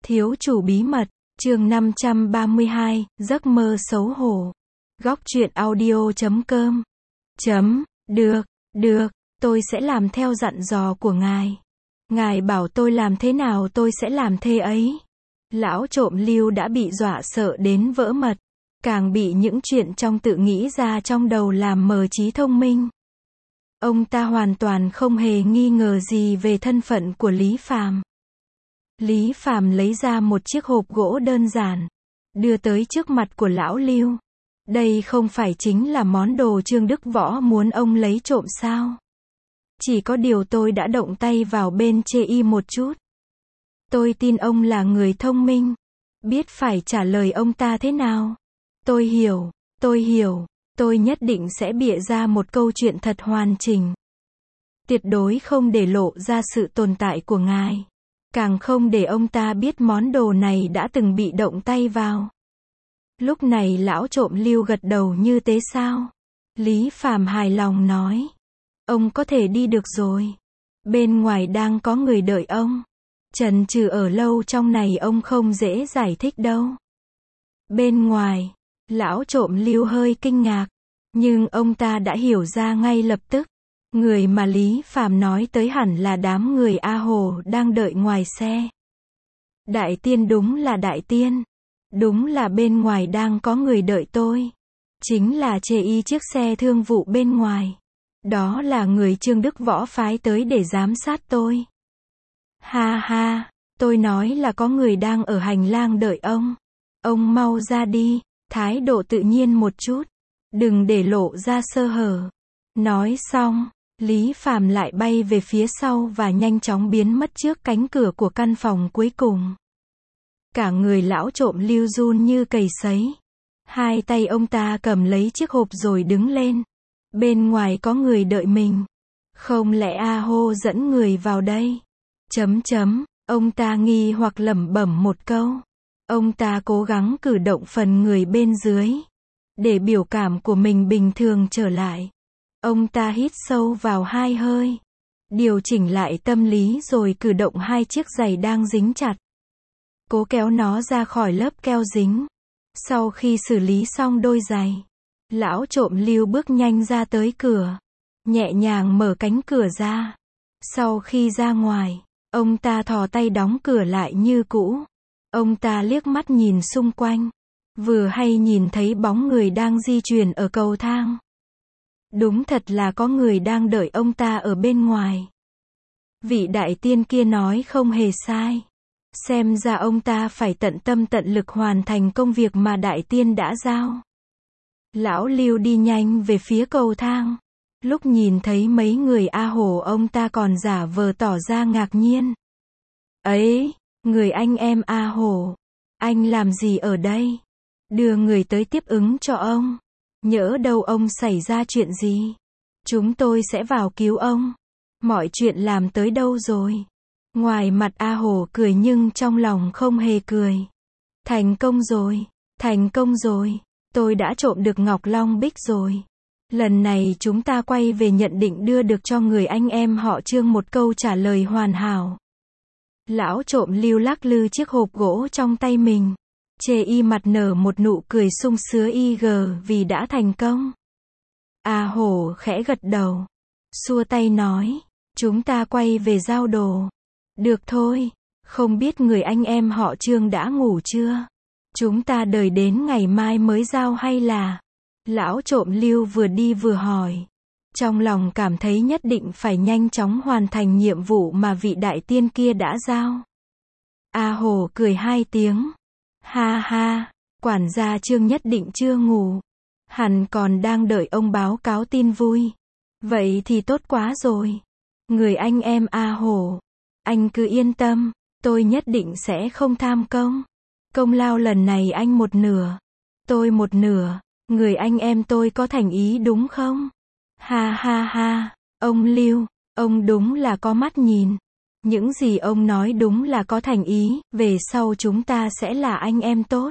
Thiếu chủ bí mật, chương 532, giấc mơ xấu hổ. Góc truyện audio.com. Được, tôi sẽ làm theo dặn dò của ngài. Ngài bảo tôi làm thế nào tôi sẽ làm thế ấy. Lão trộm Lưu đã bị dọa sợ đến vỡ mật, càng bị những chuyện trong tự nghĩ ra trong đầu làm mờ trí thông minh. Ông ta hoàn toàn không hề nghi ngờ gì về thân phận của Lý Phàm. Lý Phàm lấy ra một chiếc hộp gỗ đơn giản, đưa tới trước mặt của lão Lưu. Đây không phải chính là món đồ Trương Đức Võ muốn ông lấy trộm sao? Chỉ có điều tôi đã động tay vào bên chê y một chút. Tôi tin ông là người thông minh, biết phải trả lời ông ta thế nào. Tôi hiểu, tôi nhất định sẽ bịa ra một câu chuyện thật hoàn chỉnh. Tuyệt đối không để lộ ra sự tồn tại của ngài. Càng không để ông ta biết món đồ này đã từng bị động tay vào. Lúc này lão trộm Lưu gật đầu như thế sao? Lý Phàm hài lòng nói. Ông có thể đi được rồi. Bên ngoài đang có người đợi ông. Chần chừ ở lâu trong này ông không dễ giải thích đâu. Bên ngoài, lão trộm Lưu hơi kinh ngạc. Nhưng ông ta đã hiểu ra ngay lập tức. Người mà Lý Phàm nói tới hẳn là đám người A Hồ đang đợi ngoài xe. Đại tiên, đúng là đại tiên. Đúng là bên ngoài đang có người đợi tôi. Chính là chê y chiếc xe thương vụ bên ngoài. Đó là người Trương Đức Võ phái tới để giám sát tôi. Ha ha, tôi nói là có người đang ở hành lang đợi ông. Ông mau ra đi, thái độ tự nhiên một chút. Đừng để lộ ra sơ hở. Nói xong, Lý Phàm lại bay về phía sau và nhanh chóng biến mất trước cánh cửa của căn phòng cuối cùng. Cả người lão trộm Lưu run như cầy sấy. Hai tay ông ta cầm lấy chiếc hộp rồi đứng lên. Bên ngoài có người đợi mình. Không lẽ A Hô dẫn người vào đây? Ông ta nghi hoặc lẩm bẩm một câu. Ông ta cố gắng cử động phần người bên dưới, để biểu cảm của mình bình thường trở lại. Ông ta hít sâu vào 2 hơi. Điều chỉnh lại tâm lý rồi cử động 2 chiếc giày đang dính chặt. Cố kéo nó ra khỏi lớp keo dính. Sau khi xử lý xong đôi giày, lão trộm Lưu bước nhanh ra tới cửa. Nhẹ nhàng mở cánh cửa ra. Sau khi ra ngoài, ông ta thò tay đóng cửa lại như cũ. Ông ta liếc mắt nhìn xung quanh. Vừa hay nhìn thấy bóng người đang di chuyển ở cầu thang. Đúng thật là có người đang đợi ông ta ở bên ngoài. Vị đại tiên kia nói không hề sai. Xem ra ông ta phải tận tâm tận lực hoàn thành công việc mà đại tiên đã giao. Lão Lưu đi nhanh về phía cầu thang. Lúc nhìn thấy mấy người A Hồ ông ta còn giả vờ tỏ ra ngạc nhiên. Ấy, người anh em A Hồ, anh làm gì ở đây? Đưa người tới tiếp ứng cho ông. Nhỡ đâu ông xảy ra chuyện gì, chúng tôi sẽ vào cứu ông. Mọi chuyện làm tới đâu rồi? Ngoài mặt A Hồ cười nhưng trong lòng không hề cười. Thành công rồi, tôi đã trộm được Ngọc Long Bích rồi. Lần này chúng ta quay về nhận định đưa được cho người anh em họ Trương một câu trả lời hoàn hảo. Lão trộm Lưu lắc lư chiếc hộp gỗ trong tay mình. Chê y mặt nở một nụ cười sung sướng vì đã thành công. A Hổ khẽ gật đầu, xua tay nói, chúng ta quay về giao đồ. Được thôi, không biết người anh em họ Trương đã ngủ chưa? Chúng ta đợi đến ngày mai mới giao hay là? Lão trộm Lưu vừa đi vừa hỏi. Trong lòng cảm thấy nhất định phải nhanh chóng hoàn thành nhiệm vụ mà vị đại tiên kia đã giao. A Hổ cười 2 tiếng. Ha ha, quản gia Trương nhất định chưa ngủ. Hẳn còn đang đợi ông báo cáo tin vui. Vậy thì tốt quá rồi. Người anh em A Hổ, anh cứ yên tâm, tôi nhất định sẽ không tham công. Công lao lần này anh một nửa, tôi một nửa. Người anh em tôi có thành ý đúng không? Ha ha ha, ông Lưu, ông đúng là có mắt nhìn. Những gì ông nói đúng là có thành ý, về sau chúng ta sẽ là anh em tốt.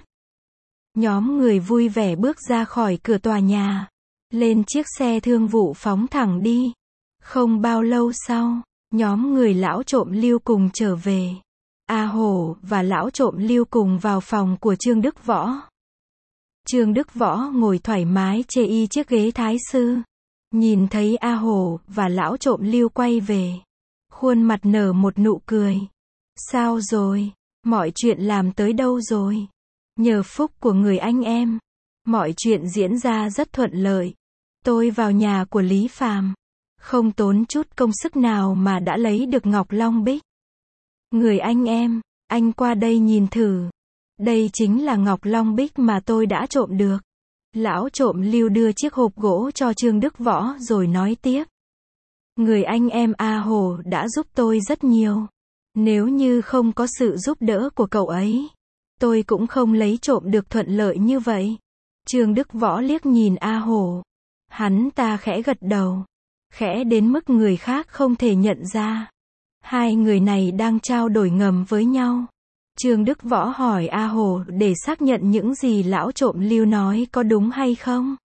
Nhóm người vui vẻ bước ra khỏi cửa tòa nhà, lên chiếc xe thương vụ phóng thẳng đi. Không bao lâu sau, nhóm người lão trộm Lưu cùng trở về. A Hổ và lão trộm Lưu cùng vào phòng của Trương Đức Võ. Trương Đức Võ ngồi thoải mái chê y chiếc ghế thái sư. Nhìn thấy A Hổ và lão trộm Lưu quay về. Khuôn mặt nở một nụ cười. Sao rồi? Mọi chuyện làm tới đâu rồi? Nhờ phúc của người anh em. Mọi chuyện diễn ra rất thuận lợi. Tôi vào nhà của Lý Phàm. Không tốn chút công sức nào mà đã lấy được ngọc long bích. Người anh em, anh qua đây nhìn thử. Đây chính là ngọc long bích mà tôi đã trộm được. Lão trộm Lưu đưa chiếc hộp gỗ cho Trương Đức Võ rồi nói tiếp. Người anh em A Hổ đã giúp tôi rất nhiều. Nếu như không có sự giúp đỡ của cậu ấy, tôi cũng không lấy trộm được thuận lợi như vậy. Trương Đức Võ liếc nhìn A Hổ. Hắn ta khẽ gật đầu. Khẽ đến mức người khác không thể nhận ra. Hai người này đang trao đổi ngầm với nhau. Trương Đức Võ hỏi A Hổ để xác nhận những gì lão trộm Lưu nói có đúng hay không.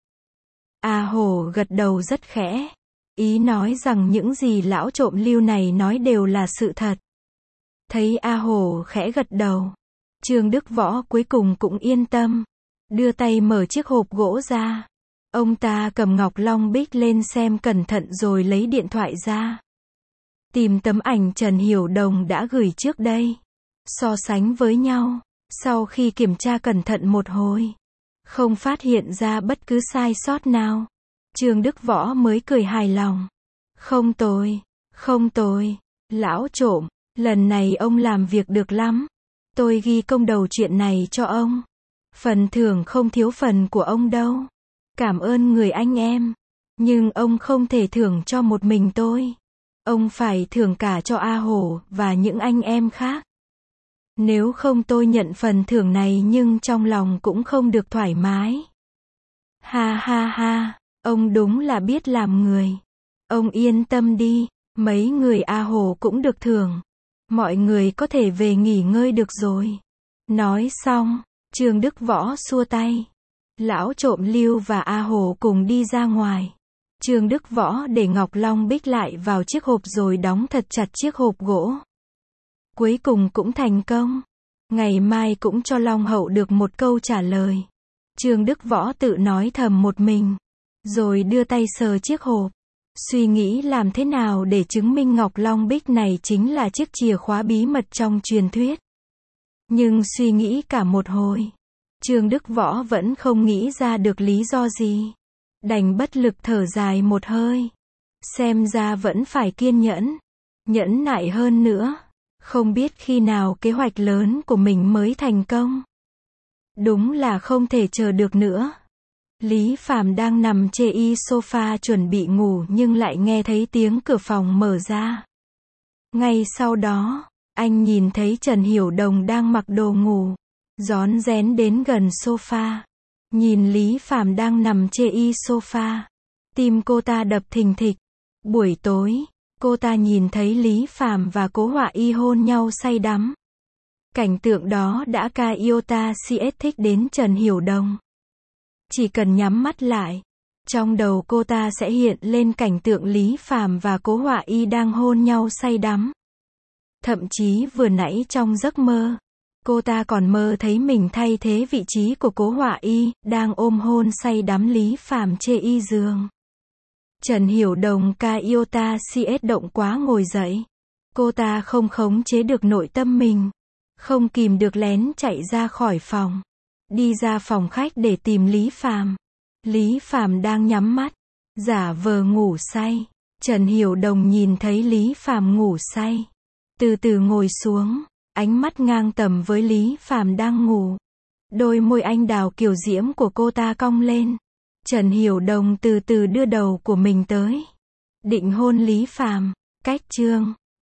A Hổ gật đầu rất khẽ. Ý nói rằng những gì lão trộm Lưu này nói đều là sự thật. Thấy A Hổ khẽ gật đầu, Trương Đức Võ cuối cùng cũng yên tâm. Đưa tay mở chiếc hộp gỗ ra. Ông ta cầm ngọc long bích lên xem cẩn thận rồi lấy điện thoại ra. Tìm tấm ảnh Trần Hiểu Đồng đã gửi trước đây. So sánh với nhau. Sau khi kiểm tra cẩn thận một hồi, không phát hiện ra bất cứ sai sót nào. Trương Đức Võ mới cười hài lòng. Không tồi, không tồi. Lão trộm, lần này ông làm việc được lắm. Tôi ghi công đầu chuyện này cho ông. Phần thưởng không thiếu phần của ông đâu. Cảm ơn người anh em. Nhưng ông không thể thưởng cho một mình tôi. Ông phải thưởng cả cho A Hổ và những anh em khác. Nếu không tôi nhận phần thưởng này nhưng trong lòng cũng không được thoải mái. Ha ha ha, ông đúng là biết làm người. Ông yên tâm đi, mấy người A Hổ cũng được thưởng. Mọi người có thể về nghỉ ngơi được rồi. Nói xong, Trương Đức Võ xua tay. Lão trộm Lưu và A Hổ cùng đi ra ngoài. Trương Đức Võ để ngọc long bích lại vào chiếc hộp rồi đóng thật chặt chiếc hộp gỗ. Cuối cùng cũng thành công. Ngày mai cũng cho Long Hậu được một câu trả lời. Trương Đức Võ tự nói thầm một mình. Rồi đưa tay sờ chiếc hộp. Suy nghĩ làm thế nào để chứng minh ngọc long bích này chính là chiếc chìa khóa bí mật trong truyền thuyết. Nhưng suy nghĩ cả một hồi, Trương Đức Võ vẫn không nghĩ ra được lý do gì. Đành bất lực thở dài một hơi. Xem ra vẫn phải kiên nhẫn, nhẫn nại hơn nữa. Không biết khi nào kế hoạch lớn của mình mới thành công. Đúng là không thể chờ được nữa. Lý Phàm đang nằm chê y sofa chuẩn bị ngủ nhưng lại nghe thấy tiếng cửa phòng mở ra. Ngay sau đó, anh nhìn thấy Trần Hiểu Đồng đang mặc đồ ngủ, rón rén đến gần sofa. Nhìn Lý Phàm đang nằm chê y sofa, tim cô ta đập thình thịch. Buổi tối, cô ta nhìn thấy Lý Phàm và Cố Họa Y hôn nhau say đắm. Cảnh tượng đó đã ca iota CS thích đến Trần Hiểu Đồng. Chỉ cần nhắm mắt lại, trong đầu cô ta sẽ hiện lên cảnh tượng Lý Phàm và Cố Họa Y đang hôn nhau say đắm. Thậm chí vừa nãy trong giấc mơ, cô ta còn mơ thấy mình thay thế vị trí của Cố Họa Y, đang ôm hôn say đắm Lý Phàm chê y giường. Trần Hiểu Đồng ca iota CS động quá ngồi dậy. Cô ta không khống chế được nội tâm mình, không kìm được lén chạy ra khỏi phòng. Đi ra phòng khách để tìm Lý Phàm. Lý Phàm đang nhắm mắt, giả vờ ngủ say. Trần Hiểu Đồng nhìn thấy Lý Phàm ngủ say, từ từ ngồi xuống, ánh mắt ngang tầm với Lý Phàm đang ngủ. Đôi môi anh đào kiều diễm của cô ta cong lên. Trần Hiểu Đồng từ từ đưa đầu của mình tới, định hôn Lý Phàm. Cách chương